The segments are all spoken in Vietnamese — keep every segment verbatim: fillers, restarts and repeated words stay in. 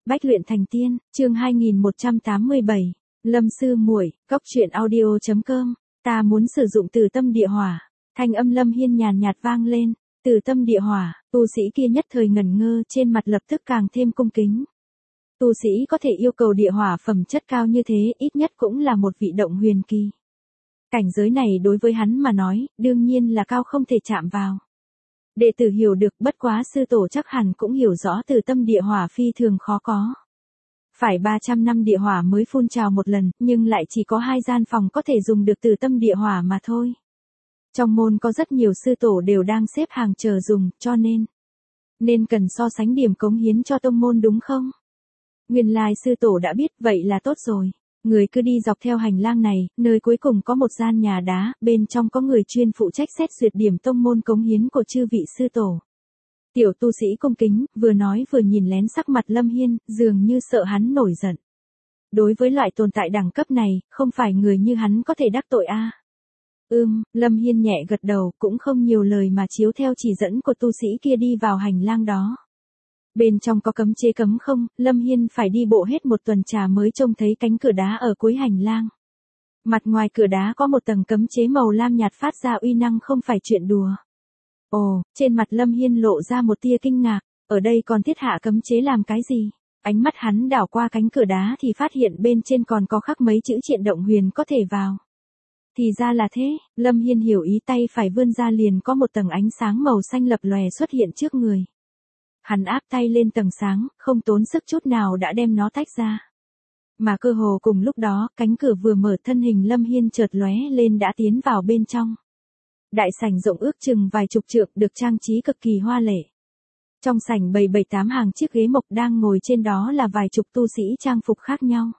Bách luyện thành tiên, chương hai nghìn một trăm tám mươi bảy. Lâm sư muội, cốc truyện audio chấm com. Ta muốn sử dụng Từ Tâm Địa Hỏa. Thanh âm Lâm Hiên nhàn nhạt vang lên. Từ Tâm Địa Hỏa, tu sĩ kia nhất thời ngẩn ngơ, trên mặt lập tức càng thêm cung kính. Tu sĩ có thể yêu cầu địa hỏa phẩm chất cao như thế, ít nhất cũng là một vị động huyền kỳ. Cảnh giới này đối với hắn mà nói, đương nhiên là cao không thể chạm vào. Đệ tử hiểu được, bất quá sư tổ chắc hẳn cũng hiểu rõ Từ Tâm Địa Hỏa phi thường khó có. Phải ba trăm năm địa hỏa mới phun trào một lần, nhưng lại chỉ có hai gian phòng có thể dùng được Từ Tâm Địa Hỏa mà thôi. Trong môn có rất nhiều sư tổ đều đang xếp hàng chờ dùng, cho nên nên cần so sánh điểm cống hiến cho tông môn đúng không? Nguyên lai sư tổ đã biết, vậy là tốt rồi. Người cứ đi dọc theo hành lang này, nơi cuối cùng có một gian nhà đá, bên trong có người chuyên phụ trách xét duyệt điểm tông môn cống hiến của chư vị sư tổ. Tiểu tu sĩ cung kính, vừa nói vừa nhìn lén sắc mặt Lâm Hiên, dường như sợ hắn nổi giận. Đối với loại tồn tại đẳng cấp này, không phải người như hắn có thể đắc tội a. À. Ừm, Lâm Hiên nhẹ gật đầu, cũng không nhiều lời mà chiếu theo chỉ dẫn của tu sĩ kia đi vào hành lang đó. Bên trong có cấm chế cấm không, Lâm Hiên phải đi bộ hết một tuần trà mới trông thấy cánh cửa đá ở cuối hành lang. Mặt ngoài cửa đá có một tầng cấm chế màu lam nhạt phát ra uy năng không phải chuyện đùa. Ồ, trên mặt Lâm Hiên lộ ra một tia kinh ngạc, ở đây còn thiết hạ cấm chế làm cái gì? Ánh mắt hắn đảo qua cánh cửa đá thì phát hiện bên trên còn có khắc mấy chữ triện động huyền có thể vào. Thì ra là thế, Lâm Hiên hiểu ý, tay phải vươn ra liền có một tầng ánh sáng màu xanh lập lòe xuất hiện trước người. Hắn áp tay lên tầng sáng, không tốn sức chút nào đã đem nó tách ra. Mà cơ hồ cùng lúc đó, cánh cửa vừa mở, thân hình Lâm Hiên chợt lóe lên đã tiến vào bên trong. Đại sảnh rộng ước chừng vài chục trượng, được trang trí cực kỳ hoa lệ. Trong sảnh bày bảy tám hàng chiếc ghế mộc, đang ngồi trên đó là vài chục tu sĩ trang phục khác nhau.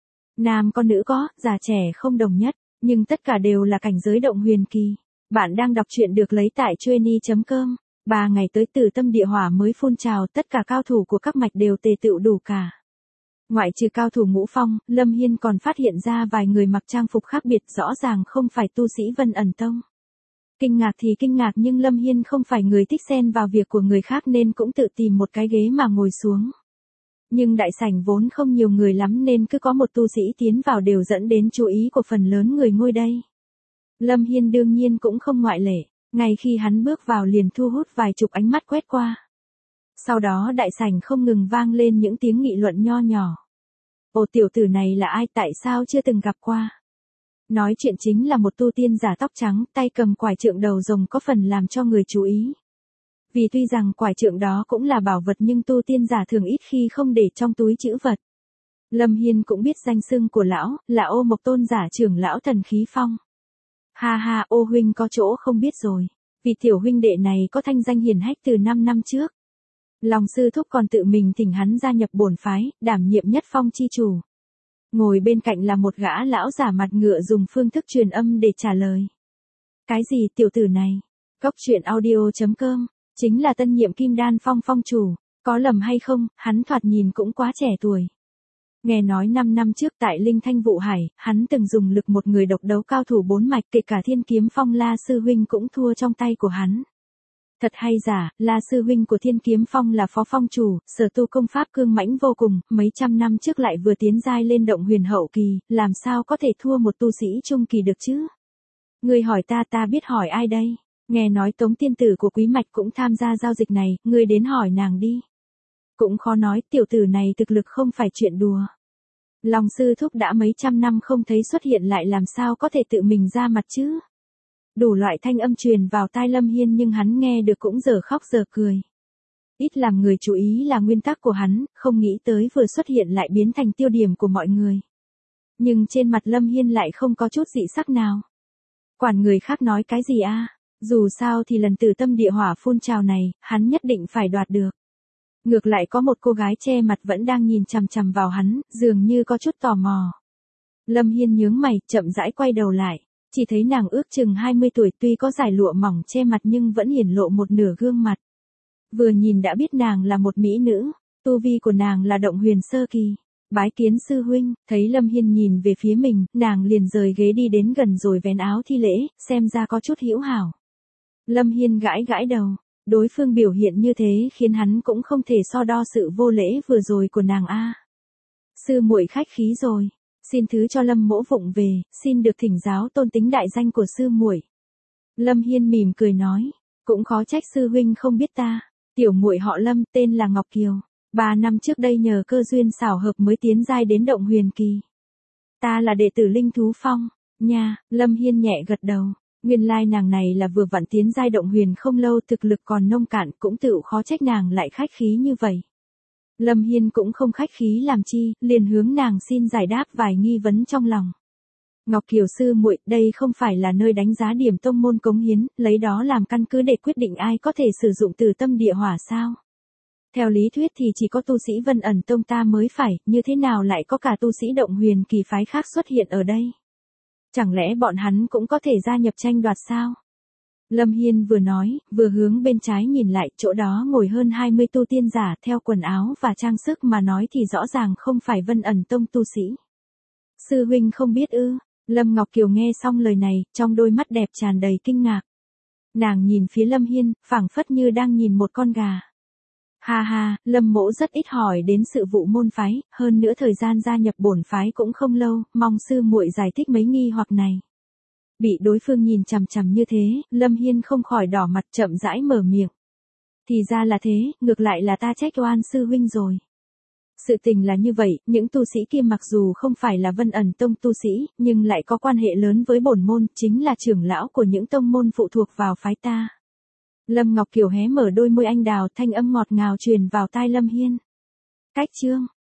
Nam có nữ có, già trẻ không đồng nhất, nhưng tất cả đều là cảnh giới động huyền kỳ. Bạn đang đọc truyện được lấy tại chuyenny chấm com. Ba ngày tới Từ Tâm Địa Hỏa mới phun trào, tất cả cao thủ của các mạch đều tề tựu đủ cả. Ngoại trừ cao thủ Ngũ Phong, Lâm Hiên còn phát hiện ra vài người mặc trang phục khác biệt, rõ ràng không phải tu sĩ Vân Ẩn Tông. Kinh ngạc thì kinh ngạc, nhưng Lâm Hiên không phải người thích xen vào việc của người khác nên cũng tự tìm một cái ghế mà ngồi xuống. Nhưng đại sảnh vốn không nhiều người lắm nên cứ có một tu sĩ tiến vào đều dẫn đến chú ý của phần lớn người ngồi đây. Lâm Hiên đương nhiên cũng không ngoại lệ. Ngay khi hắn bước vào liền thu hút vài chục ánh mắt quét qua. Sau đó đại sảnh không ngừng vang lên những tiếng nghị luận nho nhỏ. Ồ, tiểu tử này là ai, tại sao chưa từng gặp qua? Nói chuyện chính là một tu tiên giả tóc trắng, tay cầm quải trượng đầu rồng, có phần làm cho người chú ý. Vì tuy rằng quải trượng đó cũng là bảo vật nhưng tu tiên giả thường ít khi không để trong túi trữ vật. Lâm Hiên cũng biết danh xưng của lão, là Ô Mộc Tôn giả trưởng lão Thần Khí Phong. Ha ha, Ô huynh có chỗ không biết rồi, vì tiểu huynh đệ này có thanh danh hiển hách từ năm năm trước. Lòng sư thúc còn tự mình thỉnh hắn gia nhập bổn phái, đảm nhiệm nhất phong chi chủ. Ngồi bên cạnh là một gã lão giả mặt ngựa dùng phương thức truyền âm để trả lời. Cái gì, tiểu tử này? Cốc truyện audio chấm com, chính là tân nhiệm Kim Đan Phong phong chủ, có lầm hay không, hắn thoạt nhìn cũng quá trẻ tuổi. Nghe nói năm năm trước tại Linh Thanh Vụ Hải, hắn từng dùng lực một người độc đấu cao thủ bốn mạch, kể cả Thiên Kiếm Phong La sư huynh cũng thua trong tay của hắn. Thật hay giả, La sư huynh của Thiên Kiếm Phong là phó phong chủ, sở tu công pháp cương mãnh vô cùng, mấy trăm năm trước lại vừa tiến giai lên động huyền hậu kỳ, làm sao có thể thua một tu sĩ trung kỳ được chứ? Ngươi hỏi ta, ta biết hỏi ai đây? Nghe nói Tống tiên tử của Quý Mạch cũng tham gia giao dịch này, ngươi đến hỏi nàng đi. Cũng khó nói, tiểu tử này thực lực không phải chuyện đùa. Long sư thúc đã mấy trăm năm không thấy xuất hiện lại làm sao có thể tự mình ra mặt chứ? Đủ loại thanh âm truyền vào tai Lâm Hiên nhưng hắn nghe được cũng giờ khóc giờ cười. Ít làm người chú ý là nguyên tắc của hắn, không nghĩ tới vừa xuất hiện lại biến thành tiêu điểm của mọi người. Nhưng trên mặt Lâm Hiên lại không có chút dị sắc nào. Quản người khác nói cái gì a? À? Dù sao thì lần Từ Tâm Địa Hỏa phun trào này, hắn nhất định phải đoạt được. Ngược lại có một cô gái che mặt vẫn đang nhìn chằm chằm vào hắn, dường như có chút tò mò. Lâm Hiên nhướng mày, chậm rãi quay đầu lại, chỉ thấy nàng ước chừng hai mươi tuổi, tuy có dải lụa mỏng che mặt nhưng vẫn hiển lộ một nửa gương mặt. Vừa nhìn đã biết nàng là một mỹ nữ, tu vi của nàng là động huyền sơ kỳ. Bái kiến sư huynh, thấy Lâm Hiên nhìn về phía mình, nàng liền rời ghế đi đến gần rồi vén áo thi lễ, xem ra có chút hữu hảo. Lâm Hiên gãi gãi đầu, Đối phương biểu hiện như thế khiến hắn cũng không thể so đo sự vô lễ vừa rồi của nàng a. Sư muội khách khí rồi, xin thứ cho Lâm mỗ vụng về, xin được thỉnh giáo tôn tính đại danh của sư muội. Lâm Hiên mỉm cười nói, cũng khó trách sư huynh không biết ta, tiểu muội họ Lâm, tên là Ngọc Kiều, ba năm trước đây nhờ cơ duyên xảo hợp mới tiến giai đến động huyền kỳ. Ta là đệ tử Linh Thú Phong, nha. Lâm Hiên nhẹ gật đầu, nguyên lai nàng này là vừa vặn tiến giai động huyền không lâu, thực lực còn nông cạn, cũng tự khó trách nàng lại khách khí như vậy. Lâm Hiên cũng không khách khí làm chi, liền hướng nàng xin giải đáp vài nghi vấn trong lòng. Ngọc Kiều sư muội, đây không phải là nơi đánh giá điểm tông môn cống hiến, lấy đó làm căn cứ để quyết định ai có thể sử dụng từ tâm địa hỏa sao? Theo lý thuyết thì chỉ có tu sĩ Vân Ẩn Tông ta mới phải, như thế nào lại có cả tu sĩ động huyền kỳ phái khác xuất hiện ở đây? Chẳng lẽ bọn hắn cũng có thể gia nhập tranh đoạt sao? Lâm Hiên vừa nói, vừa hướng bên trái nhìn lại, chỗ đó ngồi hơn hai mươi tu tiên giả, theo quần áo và trang sức mà nói thì rõ ràng không phải Vân Ẩn Tông tu sĩ. Sư huynh không biết ư? Lâm Ngọc Kiều nghe xong lời này, trong đôi mắt đẹp tràn đầy kinh ngạc. Nàng nhìn phía Lâm Hiên, phảng phất như đang nhìn một con gà. Ha ha, Lâm mỗ rất ít hỏi đến sự vụ môn phái, hơn nữa thời gian gia nhập bổn phái cũng không lâu, mong sư muội giải thích mấy nghi hoặc này. Bị đối phương nhìn chằm chằm như thế, Lâm Hiên không khỏi đỏ mặt, chậm rãi mở miệng. Thì ra là thế, ngược lại là ta trách oan sư huynh rồi. Sự tình là như vậy, những tu sĩ kia mặc dù không phải là Vân Ẩn Tông tu sĩ, nhưng lại có quan hệ lớn với bổn môn, chính là trưởng lão của những tông môn phụ thuộc vào phái ta. Lâm Ngọc Kiều hé mở đôi môi anh đào, thanh âm ngọt ngào truyền vào tai Lâm Hiên. Cách chương